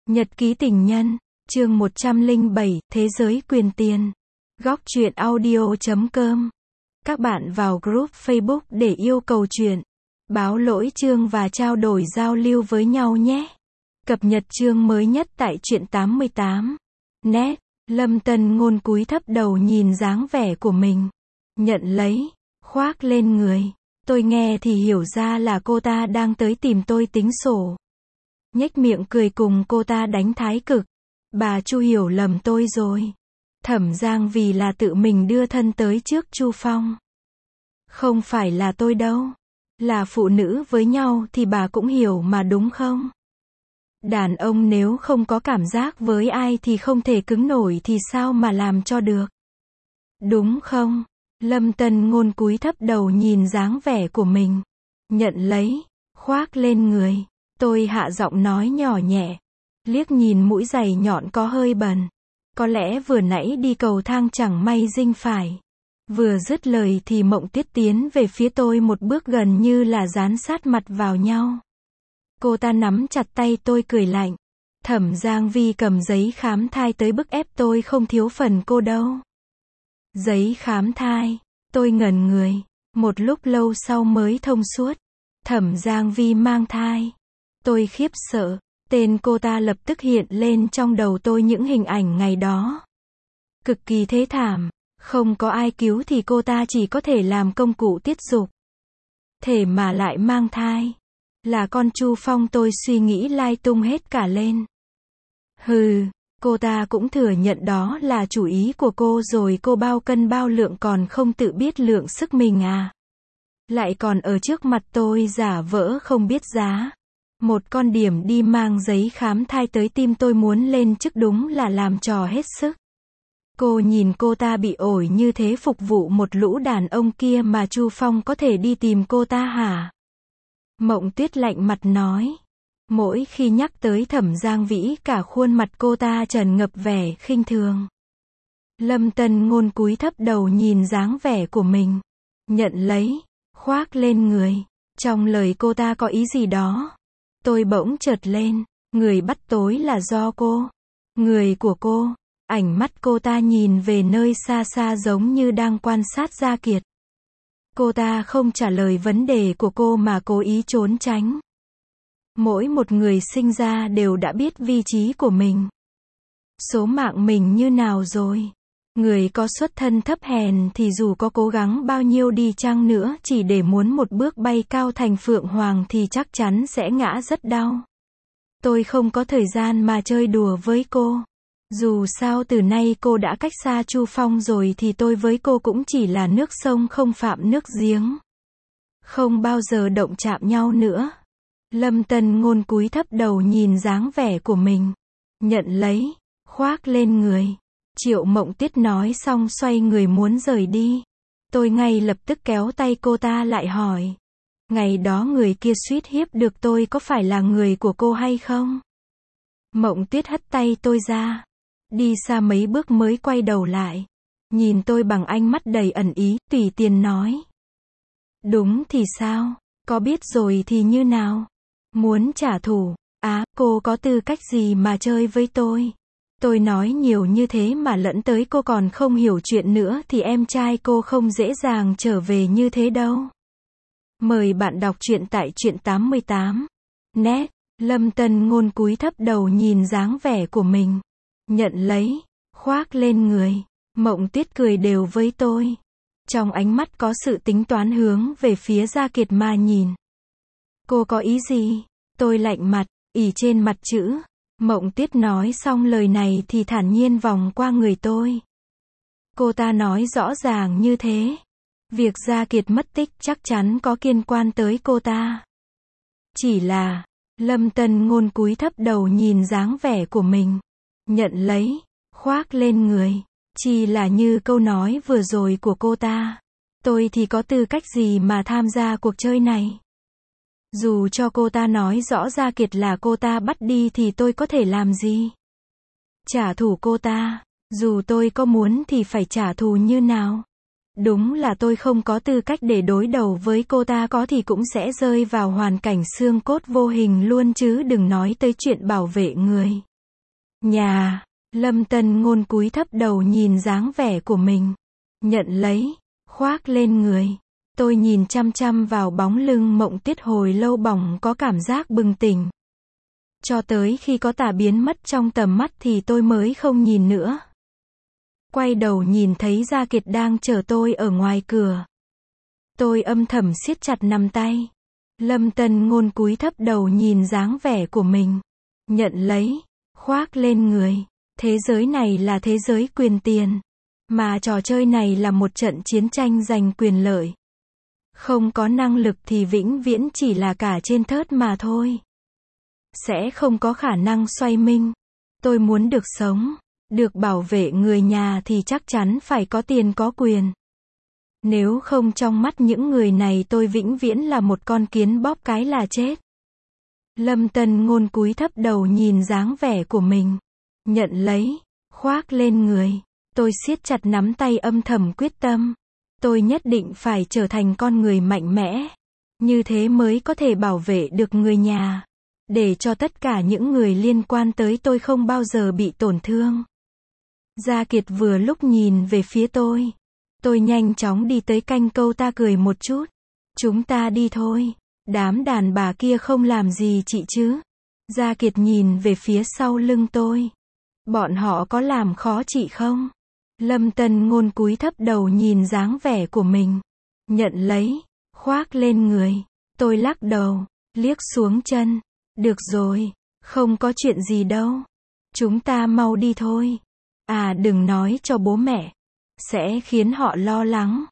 Nhật ký tình nhân, chương 107, Thế giới quyền tiền. Góc truyện audio.com. Các bạn vào group Facebook để yêu cầu truyện, báo lỗi chương và trao đổi giao lưu với nhau nhé. Cập nhật chương mới nhất tại truyện 88. Net, Lâm Tân Ngôn cúi thấp đầu nhìn dáng vẻ của mình. Nhận lấy, khoác lên người. Tôi nghe thì hiểu ra là cô ta đang tới tìm tôi tính sổ. Nhếch miệng cười cùng cô ta đánh thái cực. Bà Chu hiểu lầm tôi rồi. Thẩm Giang vì là tự mình đưa thân tới trước Chu Phong. Không phải là tôi đâu. Là phụ nữ với nhau thì bà cũng hiểu mà đúng không? Đàn ông nếu không có cảm giác với ai thì không thể cứng nổi thì sao mà làm cho được? Đúng không? Lâm Tân Ngôn cúi thấp đầu nhìn dáng vẻ của mình. Nhận lấy, khoác lên người. Tôi hạ giọng nói nhỏ nhẹ. Liếc nhìn mũi giày nhọn có hơi bẩn. Có lẽ vừa nãy đi cầu thang chẳng may dinh phải. Vừa dứt lời thì Mộng Tuyết tiến về phía tôi một bước gần như là dán sát mặt vào nhau. Cô ta nắm chặt tay tôi cười lạnh. Thẩm Giang Vi cầm giấy khám thai tới bức ép tôi không thiếu phần cô đâu. Giấy khám thai. Tôi ngẩn người. Một lúc lâu sau mới thông suốt. Thẩm Giang Vi mang thai. Tôi khiếp sợ. Tên cô ta lập tức hiện lên trong đầu tôi những hình ảnh ngày đó. Cực kỳ thê thảm. Không có ai cứu thì cô ta chỉ có thể làm công cụ tiết dục. Thể mà lại mang thai. Là con Chu Phong, tôi suy nghĩ lai tung hết cả lên. Hừ, cô ta cũng thừa nhận đó là chủ ý của cô rồi, cô bao cân bao lượng còn không tự biết lượng sức mình à. Lại còn ở trước mặt tôi giả vỡ không biết giá. Một con điểm đi mang giấy khám thai tới tim tôi muốn lên chức, đúng là làm trò hết sức. Cô nhìn cô ta bị ổi như thế phục vụ một lũ đàn ông kia mà Chu Phong có thể đi tìm cô ta hả? Mộng Tuyết lạnh mặt nói. Mỗi khi nhắc tới Thẩm Giang Vĩ cả khuôn mặt cô ta tràn ngập vẻ khinh thường. Lâm Tân Ngôn cúi thấp đầu nhìn dáng vẻ của mình. Nhận lấy, khoác lên người. Trong lời cô ta có ý gì đó. Tôi bỗng chợt lên. Người bắt tối là do cô. Người của cô. Ánh mắt cô ta nhìn về nơi xa xa giống như đang quan sát Gia Kiệt. Cô ta không trả lời vấn đề của cô mà cố ý trốn tránh. Mỗi một người sinh ra đều đã biết vị trí của mình. Số mạng mình như nào rồi. Người có xuất thân thấp hèn thì dù có cố gắng bao nhiêu đi chăng nữa chỉ để muốn một bước bay cao thành phượng hoàng thì chắc chắn sẽ ngã rất đau. Tôi không có thời gian mà chơi đùa với cô. Dù sao từ nay cô đã cách xa Chu Phong rồi thì tôi với cô cũng chỉ là nước sông không phạm nước giếng. Không bao giờ động chạm nhau nữa. Lâm Tân Ngôn cúi thấp đầu nhìn dáng vẻ của mình. Nhận lấy, khoác lên người. Triệu Mộng Tuyết nói xong xoay người muốn rời đi. Tôi ngay lập tức kéo tay cô ta lại hỏi. Ngày đó người kia suýt hiếp được tôi có phải là người của cô hay không? Mộng Tuyết hất tay tôi ra. Đi xa mấy bước mới quay đầu lại. Nhìn tôi bằng ánh mắt đầy ẩn ý, tùy tiện nói. Đúng thì sao? Có biết rồi thì như nào? Muốn trả thù? Cô có tư cách gì mà chơi với tôi? Tôi nói nhiều như thế mà lẫn tới cô còn không hiểu chuyện nữa thì em trai cô không dễ dàng trở về như thế đâu. Mời bạn đọc truyện tại truyện 88. Net, Lâm Tân Ngôn cúi thấp đầu nhìn dáng vẻ của mình. Nhận lấy, khoác lên người. Mộng Tuyết cười đều với tôi. Trong ánh mắt có sự tính toán hướng về phía Gia Kiệt mà nhìn. Cô có ý gì? Tôi lạnh mặt, ỉ trên mặt chữ. Mộng Tuyết nói xong lời này thì thản nhiên vòng qua người tôi. Cô ta nói rõ ràng như thế. Việc Gia Kiệt mất tích chắc chắn có liên quan tới cô ta. Chỉ là, Lâm Tân Ngôn cúi thấp đầu nhìn dáng vẻ của mình. Nhận lấy, khoác lên người. Chỉ là như câu nói vừa rồi của cô ta. Tôi thì có tư cách gì mà tham gia cuộc chơi này? Dù cho cô ta nói rõ Gia Kiệt là cô ta bắt đi thì tôi có thể làm gì? Trả thù cô ta. Dù tôi có muốn thì phải trả thù như nào? Đúng là tôi không có tư cách để đối đầu với cô ta, có thì cũng sẽ rơi vào hoàn cảnh xương cốt vô hình luôn chứ đừng nói tới chuyện bảo vệ người. Nhà. Lâm Tân Ngôn cúi thấp đầu nhìn dáng vẻ của mình. Nhận lấy. Khoác lên người. Tôi nhìn chăm chăm vào bóng lưng Mộng Tuyết hồi lâu bỏng có cảm giác bừng tỉnh. Cho tới khi có tà biến mất trong tầm mắt thì tôi mới không nhìn nữa. Quay đầu nhìn thấy Gia Kiệt đang chờ tôi ở ngoài cửa. Tôi âm thầm siết chặt nắm tay. Lâm Tân Ngôn cúi thấp đầu nhìn dáng vẻ của mình. Nhận lấy. Khoác lên người. Thế giới này là thế giới quyền tiền. Mà trò chơi này là một trận chiến tranh giành quyền lợi. Không có năng lực thì vĩnh viễn chỉ là cả trên thớt mà thôi. Sẽ không có khả năng xoay minh. Tôi muốn được sống, được bảo vệ người nhà thì chắc chắn phải có tiền có quyền. Nếu không trong mắt những người này tôi vĩnh viễn là một con kiến bóp cái là chết. Lâm Tân Ngôn cúi thấp đầu nhìn dáng vẻ của mình. Nhận lấy. Khoác lên người. Tôi siết chặt nắm tay âm thầm quyết tâm. Tôi nhất định phải trở thành con người mạnh mẽ. Như thế mới có thể bảo vệ được người nhà. Để cho tất cả những người liên quan tới tôi không bao giờ bị tổn thương. Gia Kiệt vừa lúc nhìn về phía tôi. Tôi nhanh chóng đi tới canh câu ta cười một chút. Chúng ta đi thôi. Đám đàn bà kia không làm gì chị chứ. Gia Kiệt nhìn về phía sau lưng tôi. Bọn họ có làm khó chị không? Lâm Tân Ngôn cúi thấp đầu nhìn dáng vẻ của mình. Nhận lấy. Khoác lên người. Tôi lắc đầu. Liếc xuống chân. Được rồi. Không có chuyện gì đâu. Chúng ta mau đi thôi. À đừng nói cho bố mẹ. Sẽ khiến họ lo lắng.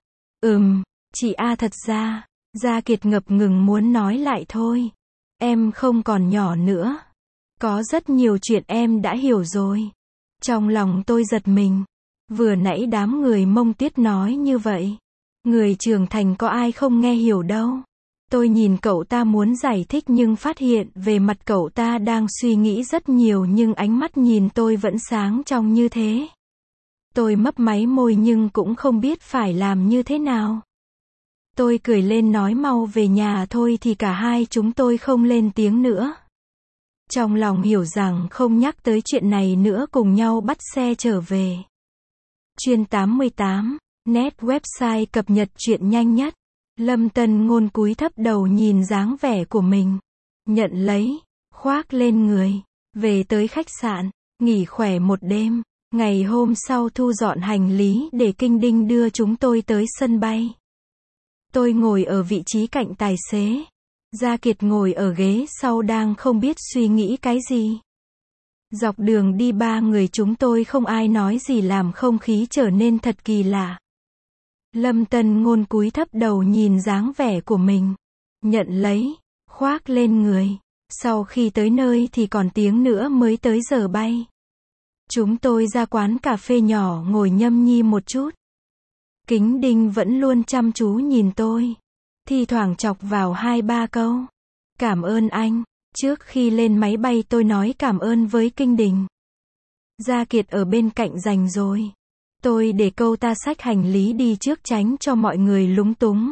Chị thật ra. Gia Kiệt ngập ngừng muốn nói lại thôi. Em không còn nhỏ nữa. Có rất nhiều chuyện em đã hiểu rồi. Trong lòng tôi giật mình. Vừa nãy đám người Mông Tuyết nói như vậy. Người trưởng thành có ai không nghe hiểu đâu. Tôi nhìn cậu ta muốn giải thích nhưng phát hiện về mặt cậu ta đang suy nghĩ rất nhiều nhưng ánh mắt nhìn tôi vẫn sáng trong như thế. Tôi mấp máy môi nhưng cũng không biết phải làm như thế nào. Tôi cười lên nói mau về nhà thôi thì cả hai chúng tôi không lên tiếng nữa. Trong lòng hiểu rằng không nhắc tới chuyện này nữa cùng nhau bắt xe trở về. Chuyên 88, net website cập nhật chuyện nhanh nhất. Lâm Tân Ngôn cúi thấp đầu nhìn dáng vẻ của mình. Nhận lấy. Khoác lên người. Về tới khách sạn. Nghỉ khỏe một đêm. Ngày hôm sau thu dọn hành lý để Kinh Đinh đưa chúng tôi tới sân bay. Tôi ngồi ở vị trí cạnh tài xế. Gia Kiệt ngồi ở ghế sau đang không biết suy nghĩ cái gì. Dọc đường đi ba người chúng tôi không ai nói gì làm không khí trở nên thật kỳ lạ. Lâm Tân Ngôn cúi thấp đầu nhìn dáng vẻ của mình. Nhận lấy. Khoác lên người. Sau khi tới nơi thì còn tiếng nữa mới tới giờ bay. Chúng tôi ra quán cà phê nhỏ ngồi nhâm nhi một chút. Kính Đinh vẫn luôn chăm chú nhìn tôi. Thi thoảng chọc vào 2-3 câu. Cảm ơn anh. Trước khi lên máy bay tôi nói cảm ơn với Kinh Đình. Gia Kiệt ở bên cạnh rành rồi. Tôi để câu ta xách hành lý đi trước tránh cho mọi người lúng túng.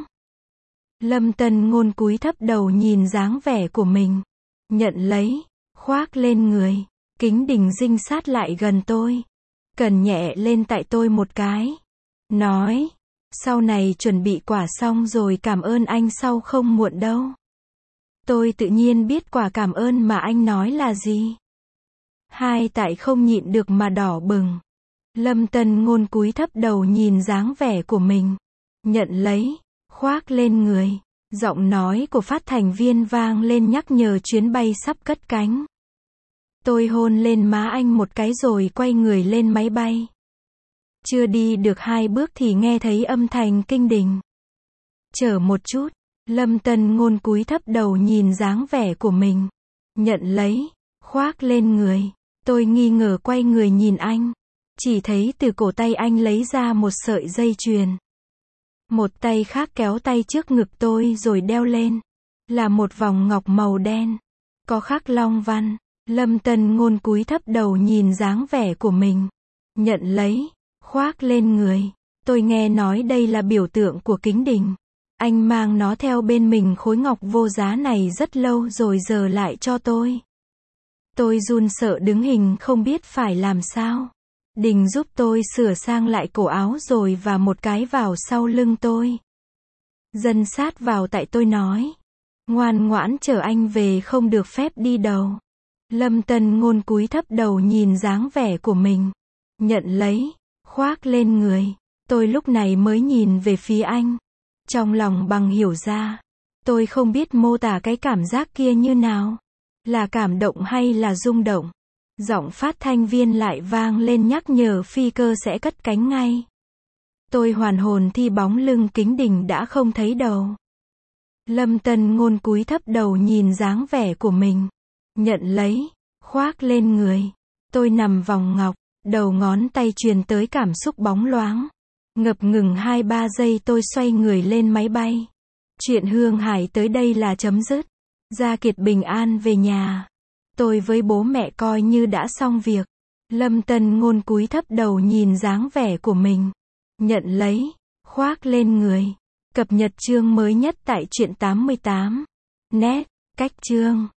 Lâm Tân Ngôn cúi thấp đầu nhìn dáng vẻ của mình. Nhận lấy. Khoác lên người. Kính Đình dinh sát lại gần tôi. Cần nhẹ lên tại tôi một cái. Nói. Sau này chuẩn bị quả xong rồi cảm ơn anh sau không muộn đâu. Tôi tự nhiên biết quả cảm ơn mà anh nói là gì. Hai tại không nhịn được mà đỏ bừng. Lâm Tân Ngôn cúi thấp đầu nhìn dáng vẻ của mình. Nhận lấy. Khoác lên người. Giọng nói của phát thanh viên vang lên nhắc nhở chuyến bay sắp cất cánh. Tôi hôn lên má anh một cái rồi quay người lên máy bay. Chưa đi được 2 bước thì nghe thấy âm thanh Kinh Đình. Chờ một chút. Lâm Tân Ngôn cúi thấp đầu nhìn dáng vẻ của mình. Nhận lấy. Khoác lên người. Tôi nghi ngờ quay người nhìn anh. Chỉ thấy từ cổ tay anh lấy ra một sợi dây chuyền. Một tay khác kéo tay trước ngực tôi rồi đeo lên. Là một vòng ngọc màu đen. Có khắc long văn. Lâm Tân Ngôn cúi thấp đầu nhìn dáng vẻ của mình. Nhận lấy. Khoác lên người. Tôi nghe nói đây là biểu tượng của Kính Đình. Anh mang nó theo bên mình khối ngọc vô giá này rất lâu rồi giờ lại cho tôi. Tôi run sợ đứng hình không biết phải làm sao. Đình giúp tôi sửa sang lại cổ áo rồi và một cái vào sau lưng tôi. Dần sát vào tại tôi nói. Ngoan ngoãn chờ anh về, không được phép đi đâu. Lâm Tân Ngôn cúi thấp đầu nhìn dáng vẻ của mình. Nhận lấy, khoác lên người. Tôi lúc này mới nhìn về phía anh. Trong lòng bằng hiểu ra. Tôi không biết mô tả cái cảm giác kia như nào. Là cảm động hay là rung động. Giọng phát thanh viên lại vang lên nhắc nhở phi cơ sẽ cất cánh ngay. Tôi hoàn hồn thì bóng lưng Kính Đình đã không thấy đâu. Lâm Tân Ngôn cúi thấp đầu nhìn dáng vẻ của mình. Nhận lấy, khoác lên người. Tôi nằm vòng ngọc, đầu ngón tay truyền tới cảm xúc bóng loáng. Ngập ngừng 2-3 giây tôi xoay người lên máy bay. Chuyện Hương Hải tới đây là chấm dứt. Gia Kiệt bình an về nhà. Tôi với bố mẹ coi như đã xong việc. Lâm Tân Ngôn cúi thấp đầu nhìn dáng vẻ của mình. Nhận lấy, khoác lên người. Cập nhật chương mới nhất tại truyện 88net, cách chương.